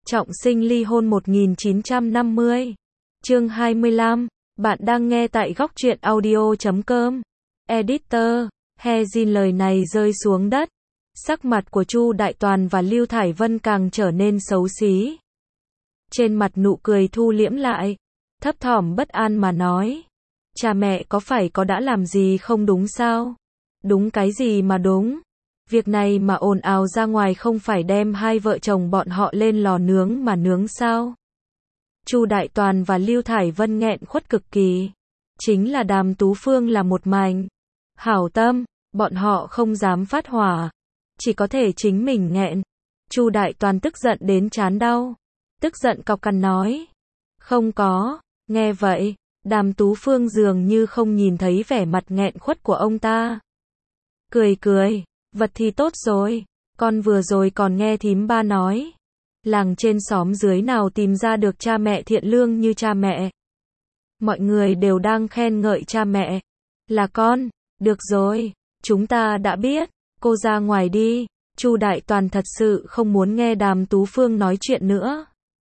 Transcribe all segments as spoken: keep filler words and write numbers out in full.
Trọng sinh ly hôn một nghìn chín trăm năm mươi. Chương hai mươi lăm. Bạn đang nghe tại góc truyện audio chấm com. Editor. Hezin lời này rơi xuống đất. Sắc mặt của Chu Đại Toàn và Lưu Thải Vân càng trở nên xấu xí. Trên mặt nụ cười thu liễm lại. Thấp thỏm bất an mà nói. Cha mẹ có phải có đã làm gì không đúng sao? Đúng cái gì mà đúng? Việc này mà ồn ào ra ngoài không phải đem hai vợ chồng bọn họ lên lò nướng mà nướng sao? Chu Đại Toàn và Lưu Thải Vân nghẹn khuất cực kỳ. Chính là Đàm Tú Phương là một mảnh hảo tâm, bọn họ không dám phát hỏa, chỉ có thể chính mình nghẹn. Chu Đại Toàn tức giận đến trán đau, tức giận cọc cằn nói. Không có, nghe vậy, Đàm Tú Phương dường như không nhìn thấy vẻ mặt nghẹn khuất của ông ta. Cười cười, vật thì tốt rồi, con vừa rồi còn nghe thím ba nói. Làng trên xóm dưới nào tìm ra được cha mẹ thiện lương như cha mẹ. Mọi người đều đang khen ngợi cha mẹ. Là con, được rồi, chúng ta đã biết, cô ra ngoài đi. Chu Đại Toàn thật sự không muốn nghe Đàm Tú Phương nói chuyện nữa.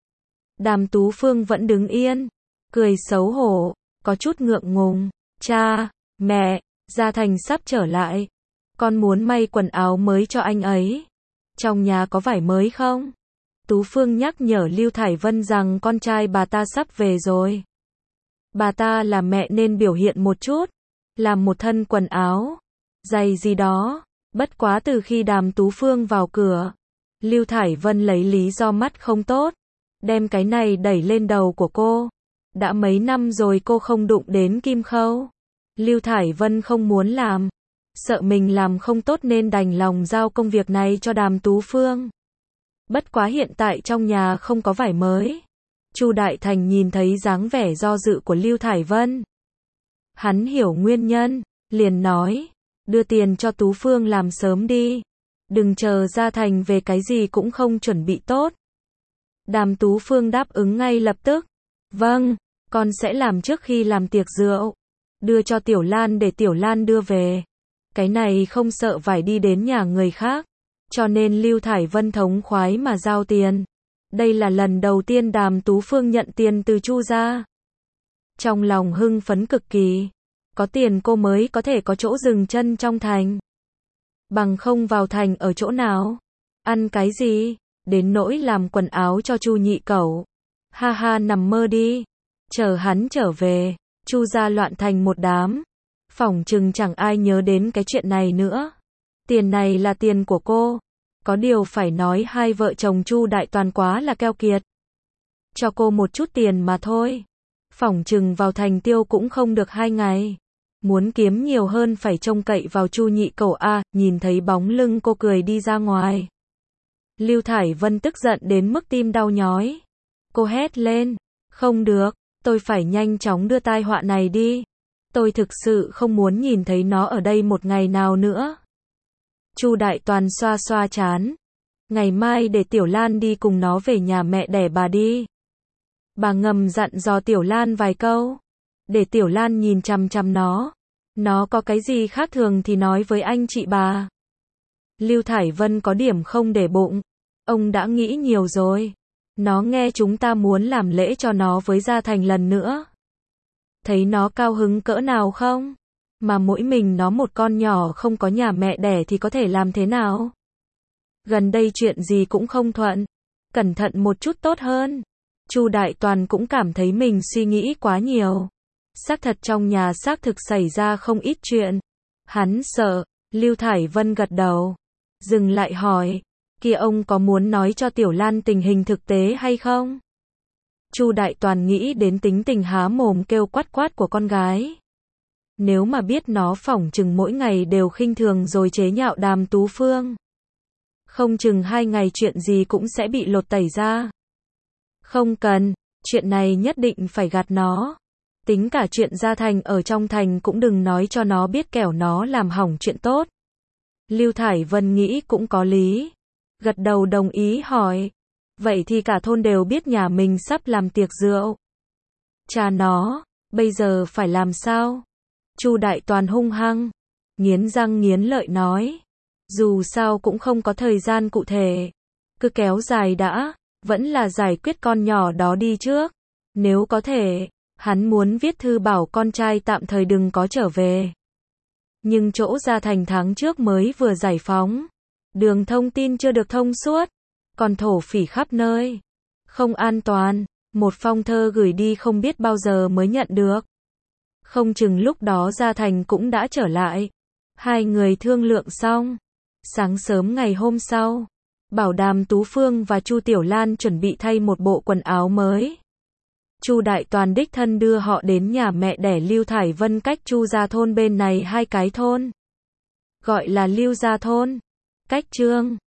Đàm Tú Phương vẫn đứng yên, cười xấu hổ, có chút ngượng ngùng. Cha, mẹ, Gia Thành sắp trở lại. Con muốn may quần áo mới cho anh ấy. Trong nhà có vải mới không? Tú Phương nhắc nhở Lưu Thải Vân rằng con trai bà ta sắp về rồi. Bà ta là mẹ nên biểu hiện một chút, làm một thân quần áo, giày gì đó. Bất quá từ khi Đàm Tú Phương vào cửa, Lưu Thải Vân lấy lý do mắt không tốt, đem cái này đẩy lên đầu của cô. Đã mấy năm rồi cô không đụng đến kim khâu. Lưu Thải Vân không muốn làm, sợ mình làm không tốt nên đành lòng giao công việc này cho Đàm Tú Phương. Bất quá hiện tại trong nhà không có vải mới. Chu Đại Thành nhìn thấy dáng vẻ do dự của Lưu Thải Vân. Hắn hiểu nguyên nhân, liền nói, đưa tiền cho Tú Phương làm sớm đi. Đừng chờ Gia Thành về cái gì cũng không chuẩn bị tốt. Đàm Tú Phương đáp ứng ngay lập tức. Vâng, con sẽ làm trước khi làm tiệc rượu. Đưa cho Tiểu Lan để Tiểu Lan đưa về. Cái này không sợ phải đi đến nhà người khác. Cho nên Lưu Thải Vân thống khoái mà giao tiền. Đây là lần đầu tiên Đàm Tú Phương nhận tiền từ Chu gia. Trong lòng hưng phấn cực kỳ. Có tiền cô mới có thể có chỗ dừng chân trong thành. Bằng không vào thành ở chỗ nào? Ăn cái gì? Đến nỗi làm quần áo cho Chu nhị cẩu. Ha ha, nằm mơ đi. Chờ hắn trở về, Chu gia loạn thành một đám. Phỏng chừng chẳng ai nhớ đến cái chuyện này nữa. Tiền này là tiền của cô. Có điều phải nói hai vợ chồng Chu Đại Toàn quá là keo kiệt. Cho cô một chút tiền mà thôi. Phỏng chừng vào thành tiêu cũng không được hai ngày. Muốn kiếm nhiều hơn phải trông cậy vào Chu nhị cẩu a. Nhìn thấy bóng lưng cô cười đi ra ngoài. Lưu Thải Vân tức giận đến mức tim đau nhói. Cô hét lên. Không được, tôi phải nhanh chóng đưa tai họa này đi. Tôi thực sự không muốn nhìn thấy nó ở đây một ngày nào nữa. Chu Đại Toàn xoa xoa trán. Ngày mai để Tiểu Lan đi cùng nó về nhà mẹ đẻ bà đi. Bà ngầm dặn dò Tiểu Lan vài câu. Để Tiểu Lan nhìn chằm chằm nó. Nó có cái gì khác thường thì nói với anh chị bà. Lưu Thải Vân có điểm không để bụng. Ông đã nghĩ nhiều rồi. Nó nghe chúng ta muốn làm lễ cho nó với Gia Thành lần nữa. Thấy nó cao hứng cỡ nào không? Mà mỗi mình nó một con nhỏ không có nhà mẹ đẻ thì có thể làm thế nào? Gần đây chuyện gì cũng không thuận. Cẩn thận một chút tốt hơn. Chu Đại Toàn cũng cảm thấy mình suy nghĩ quá nhiều. Xác thật trong nhà xác thực xảy ra không ít chuyện. Hắn sợ. Lưu Thải Vân gật đầu. Dừng lại hỏi. Kia ông có muốn nói cho Tiểu Lan tình hình thực tế hay không? Chu Đại Toàn nghĩ đến tính tình há mồm kêu quát quát của con gái. Nếu mà biết nó phỏng chừng mỗi ngày đều khinh thường rồi chế nhạo Đàm Tú Phương. Không chừng hai ngày chuyện gì cũng sẽ bị lột tẩy ra. Không cần, chuyện này nhất định phải gạt nó. Tính cả chuyện Gia Thành ở trong thành cũng đừng nói cho nó biết kẻo nó làm hỏng chuyện tốt. Lưu Thải Vân nghĩ cũng có lý. Gật đầu đồng ý hỏi. Vậy thì cả thôn đều biết nhà mình sắp làm tiệc rượu. Cha nó, bây giờ phải làm sao? Chu Đại Toàn hung hăng, nghiến răng nghiến lợi nói. Dù sao cũng không có thời gian cụ thể. Cứ kéo dài đã, vẫn là giải quyết con nhỏ đó đi trước. Nếu có thể, hắn muốn viết thư bảo con trai tạm thời đừng có trở về. Nhưng chỗ Gia Thành tháng trước mới vừa giải phóng. Đường thông tin chưa được thông suốt. Còn thổ phỉ khắp nơi. Không an toàn. Một phong thơ gửi đi không biết bao giờ mới nhận được. Không chừng lúc đó Gia Thành cũng đã trở lại. Hai người thương lượng xong. Sáng sớm ngày hôm sau, Bảo Đàm Tú Phương và Chu Tiểu Lan chuẩn bị thay một bộ quần áo mới. Chu Đại Toàn đích thân đưa họ đến nhà mẹ đẻ Lưu Thải Vân cách Chu gia thôn bên này hai cái thôn. Gọi là Lưu gia thôn. Cách Trương